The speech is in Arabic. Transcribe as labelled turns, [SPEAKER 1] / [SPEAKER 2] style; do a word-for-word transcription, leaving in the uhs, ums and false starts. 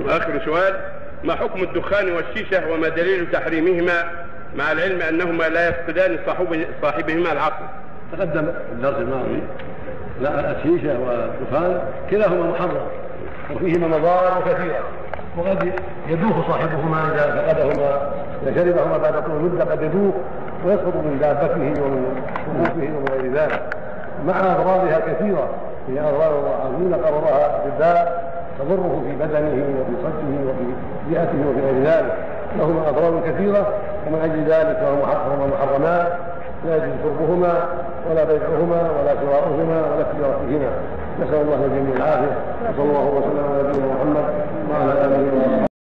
[SPEAKER 1] آخر سؤال: ما حكم الدخان والشيشة وما دليل تحريمهما مع العلم أنهما لا يفقدان صاحبهما العقل؟
[SPEAKER 2] تقدم الدرس الماضي لا الشيشة والدخان كلاهما محرم وفيهما مضار كثيرة، وقد يدوخ صاحبهما إذا فقدهما، إذا شربهما بعد طول مدة قد يدوخ ويسقط من دابته ومن ركوبه ومن غير ذلك، مع أضرارها كثيرة. هي أضرار عظيمة قررها الداء تضره في بدنه وفي صدره وفي جهته وفي غير ذلك، لهما أضرار كثيرة، ومن أجل ذلك فهما محرمات لا يجوز شربهما ولا بيعهما ولا شراؤهما ولا تجارتهما. نسأل الله الجميع العافية، وصلى الله وسلم على نبينا محمد وعلى آله وصحبه.